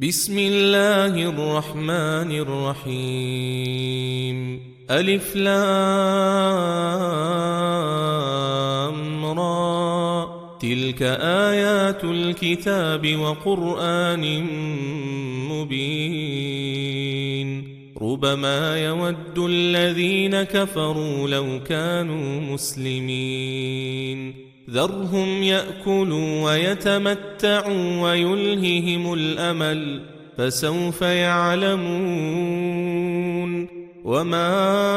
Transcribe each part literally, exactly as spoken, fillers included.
بسم الله الرحمن الرحيم ألف لام را تلك آيات الكتاب وقرآن مبين ربما يود الذين كفروا لو كانوا مسلمين ذرهم يأكلوا ويتمتعوا ويلههم الأمل فسوف يعلمون وما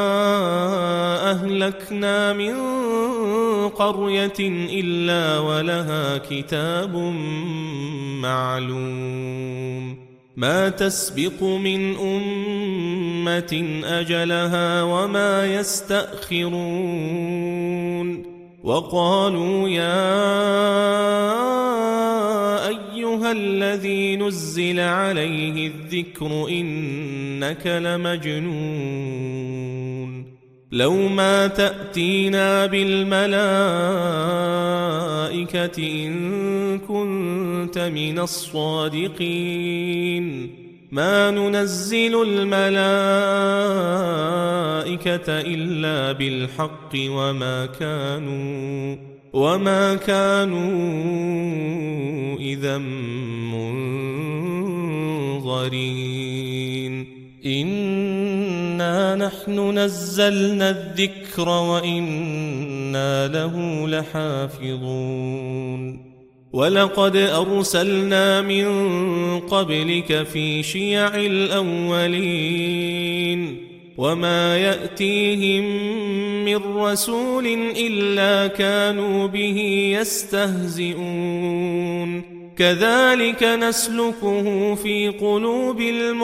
أهلكنا من قرية إلا ولها كتاب معلوم ما تسبق من أمة أجلها وما يستأخرون وقالوا يا أيها الذي نزل عليه الذكر إنك لمجنون لو ما تأتينا بالملائكة إن كنت من الصادقين ما ننزل الملائكة إلا بالحق وما كانوا وما كانوا إذا منظرين إنا نحن نزلنا الذكر وإنا له لحافظون ولقد أرسلنا من قبلك في شيع الأولين وما يأتيهم من رسول إلا كانوا به يستهزئون كذلك نسلكه في قلوب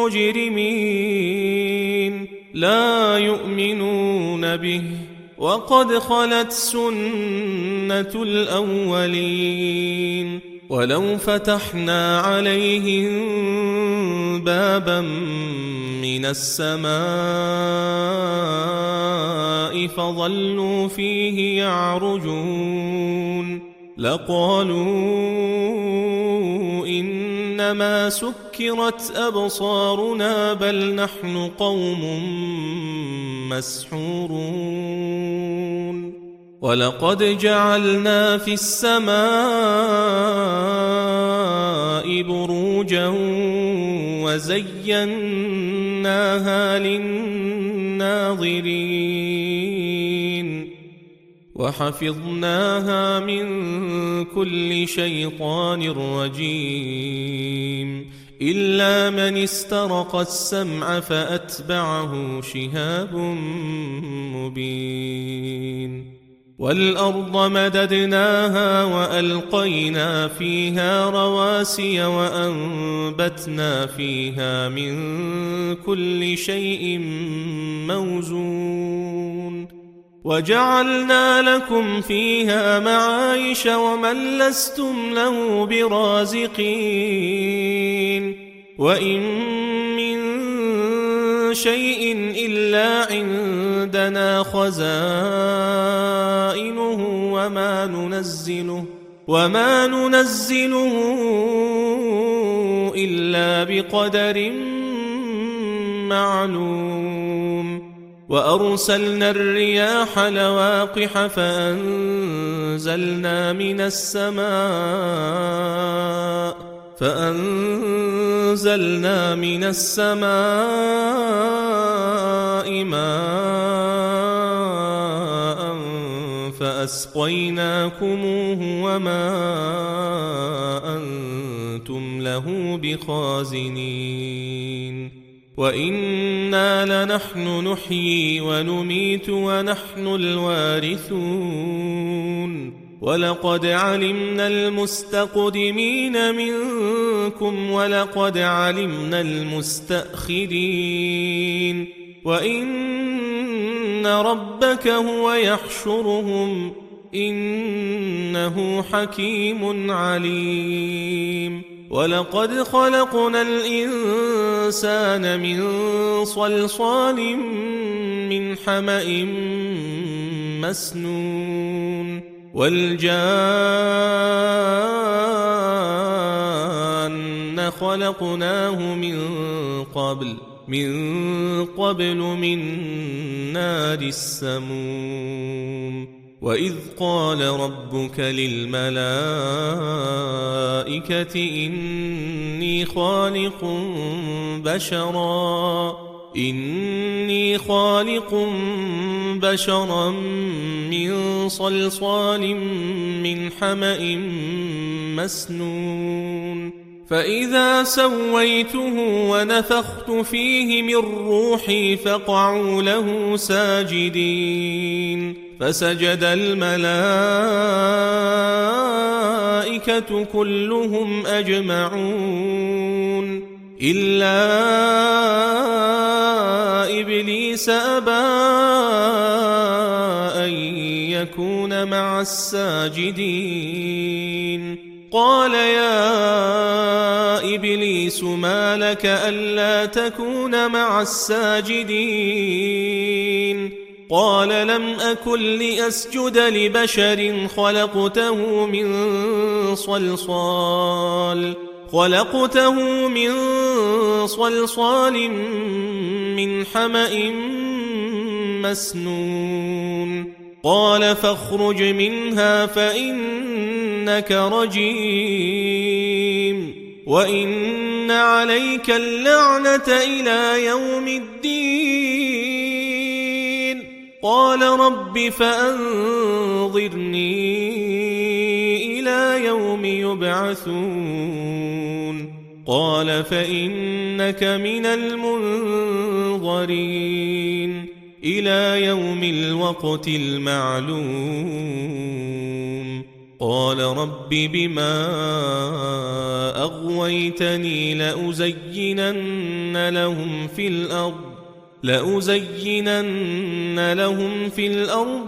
المجرمين لا يؤمنون به وقد خلت سنة الأولين ولو فتحنا عليهم بابا من السماء فظلوا فيه يعرجون لقالوا إنما سكرت أبصارنا بل نحن قوم مسحورون ولقد جعلنا في السماء بروجا وزيناها للناظرين وحفظناها من كل شيطان رجيم إلا من استرق السمع فأتبعه شهاب مبين والأرض مددناها وألقينا فيها رواسي وأنبتنا فيها من كل شيء موزون وجعلنا لكم فيها معايش ومن لستم له برازقين وإن من شيء إلا عندنا خزائنه وما ننزله وما ننزله إلا بقدر معلوم وأرسلنا الرياح لواقح فأنزلنا من السماء فأنزلنا من السماء ماء فأسقيناكموه وما أنتم له بخازنين وإنا لنحن نحيي ونميت ونحن الوارثون ولقد علمنا المستقدمين منكم ولقد علمنا المستأخرين وإن ربك هو يحشرهم إنه حكيم عليم ولقد خلقنا الإنسان من صلصال من حمأ مسنون والجان إنا خلقناه من قبل من قبل من نار السموم وإذ قال ربك للملائكة إني خالق بشرا إني خالق بشرا من صلصال من حمأ مسنون فإذا سويته ونفخت فيه من روحي فقعوا له ساجدين فسجد الملائكة كلهم أجمعون إلا إبليس أبى أن يكون مع الساجدين قال يا إبليس ما لك ألا تكون مع الساجدين قال لم أكن لأسجد لبشر خلقته من صلصال خلقته من صلصال من حمأ مسنون قال فاخرج منها فإنك رجيم وإن عليك اللعنة إلى يوم الدين قال رب فأنظرني إلى يوم يبعثون قال فإنك من المنظرين إلى يوم الوقت المعلوم قال رب بما أغويتني لأزينن لهم في الأرض لأزينن لهم في الأرض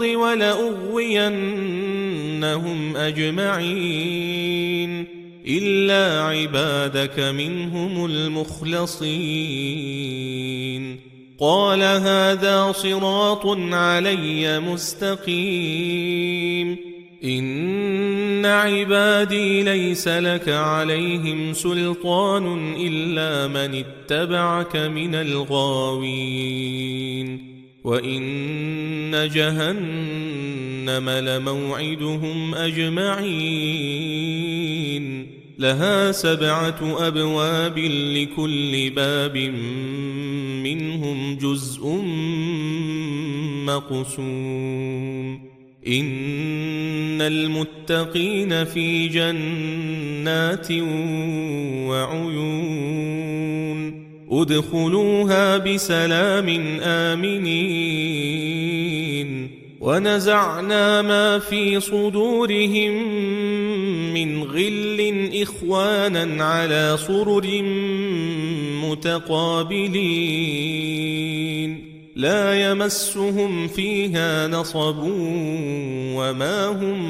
ولأغوينهم أجمعين إلا عبادك منهم المخلصين قال هذا صراط علي مستقيم إن عبادي ليس لك عليهم سلطان إلا من اتبعك من الغاوين وإن جهنم لموعدهم أجمعين لها سبعة أبواب لكل باب منهم جزء مقسوم إن المتقين في جنات وعيون ادخلوها بسلام آمنين ونزعنا ما في صدورهم من غل إخوانا على سرر متقابلين لا يمسهم فيها نصب وما هم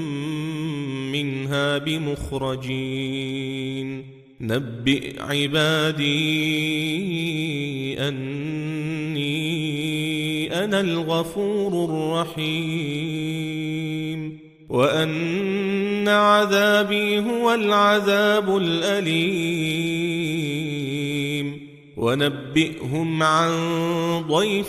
منها بمخرجين نبئ عبادي أني أنا الغفور الرحيم وأن عذابي هو العذاب الأليم ونبئهم عن ضيف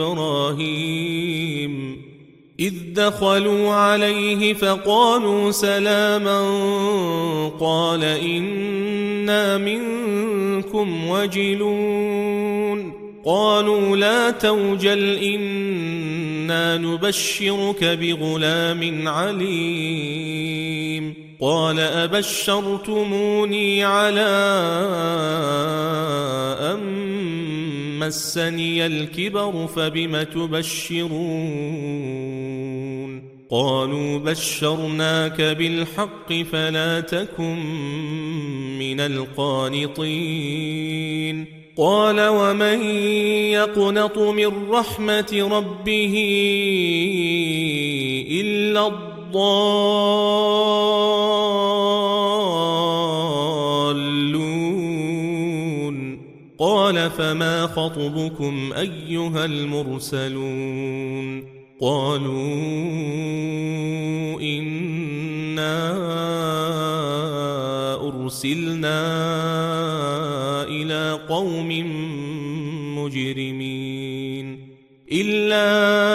إبراهيم إذ دخلوا عليه فقالوا سلاما قال إنا منكم وجلون قالوا لا توجل إنا نبشرك بغلام عليم قال أبشرتموني على أن مسني الكبر فبم تبشرون قالوا بشرناك بالحق فلا تكن من القانطين قال ومن يقنط من رحمة ربه إلا الضالون قال فما خطبكم أيها المرسلون قالوا إنا أرسلنا إلى قوم مجرمين إلا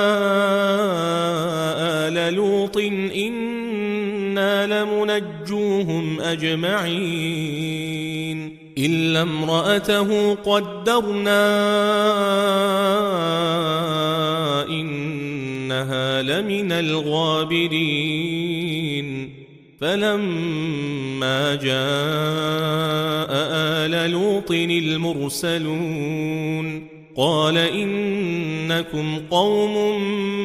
آل لوط إنا لمنجوهم أجمعين إلا امرأته قدرنا إنها لمن الغابرين فلما جاء آل لوط المرسلون قال إنكم قوم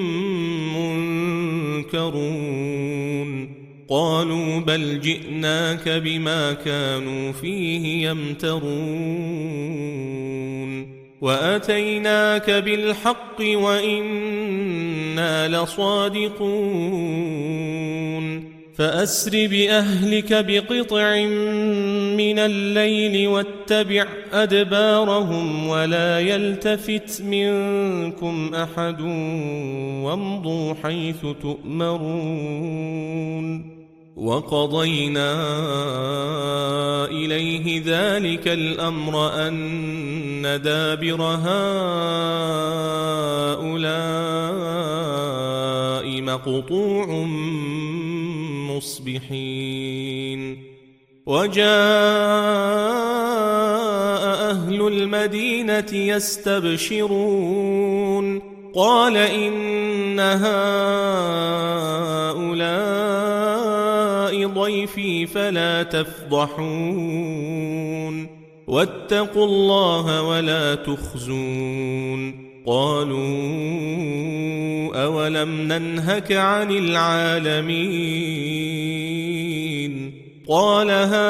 منكرون قالوا بل جئناك بما كانوا فيه يمترون وأتيناك بالحق وإنا لصادقون فأسر بأهلك بقطع من الليل واتبع أدبارهم ولا يلتفت منكم أحد وامضوا حيث تؤمرون وقضينا إليه ذلك الأمر أن دابر هؤلاء مقطوع مصبحين وجاء أهل المدينة يستبشرون قال إن هؤلاء ضيفي فلا تفضحون واتقوا الله ولا تخزون قالوا أولم ننهك عن العالمين قال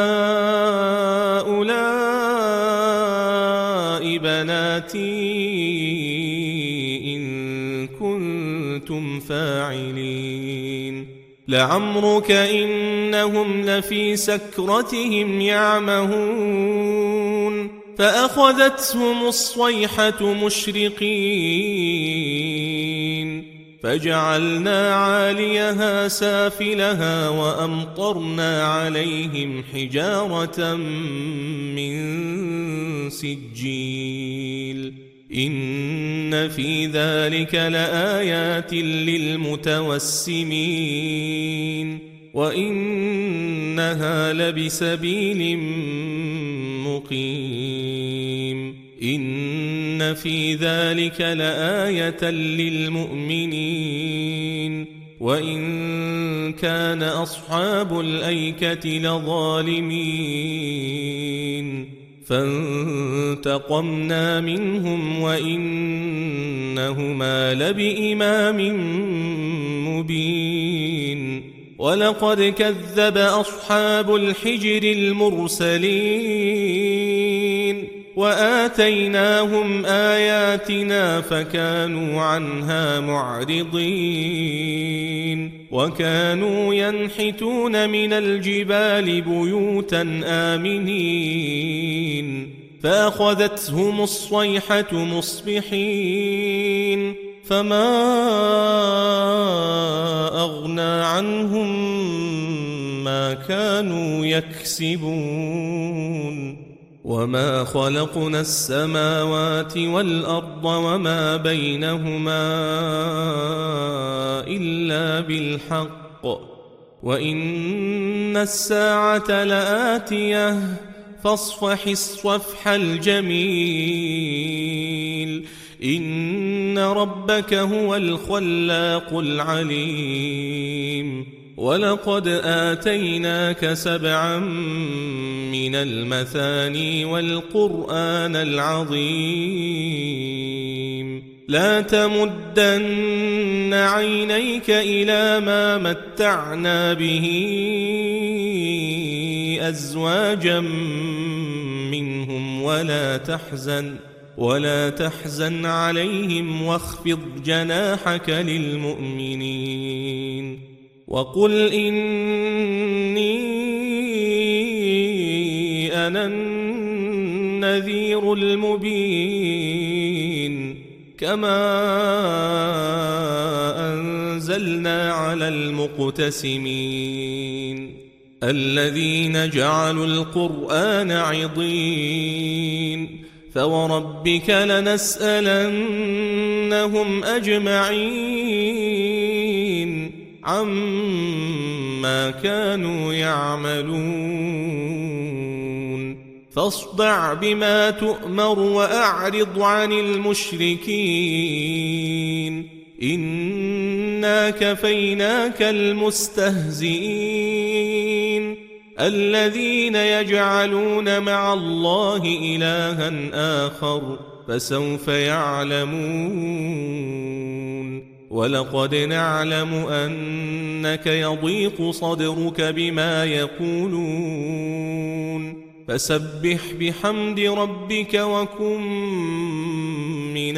هؤلاء بناتي إن كنتم فاعلين لعمرك إنهم لفي سكرتهم يعمهون فأخذتهم الصيحة مشرقين فجعلنا عاليها سافلها وأمطرنا عليهم حجارة من سجيل إن في ذلك لآيات للمتوسمين وإنها لبسبيل مقيم إن في ذلك لآية للمؤمنين وإن كان أصحاب الأيكة لظالمين فانتقمنا منهم وإنهما لبإمام مبين ولقد كذب أصحاب الحجر المرسلين وآتيناهم آياتنا فكانوا عنها معرضين وكانوا ينحتون من الجبال بيوتا آمنين فأخذتهم الصيحة مصبحين فما أغنى عنهم ما كانوا يكسبون وما خلقنا السماوات والأرض وما بينهما إلا بالحق وإن الساعة لآتية فاصفح الصفح الجميل إن ربك هو الخلاق العليم ولقد آتيناك سبعا من المثاني والقرآن العظيم لا تمدن عينيك إلى ما متعنا به أزواجا منهم ولا تحزن ولا تحزن عليهم واخفض جناحك للمؤمنين وقل إني أنا النذير المبين كما أنزلنا على المقتسمين الذين جعلوا القرآن عضين فوربك لنسألنهم أجمعين عما كانوا يعملون فاصدع بما تؤمر وأعرض عن المشركين إنا كفيناك المستهزئين الذين يجعلون مع الله إلها آخر فسوف يعلمون ولقد نعلم أنك يضيق صدرك بما يقولون فسبح بحمد ربك وكن من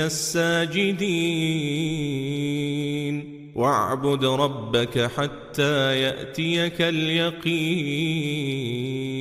الساجدين واعبد ربك حتى يأتيك اليقين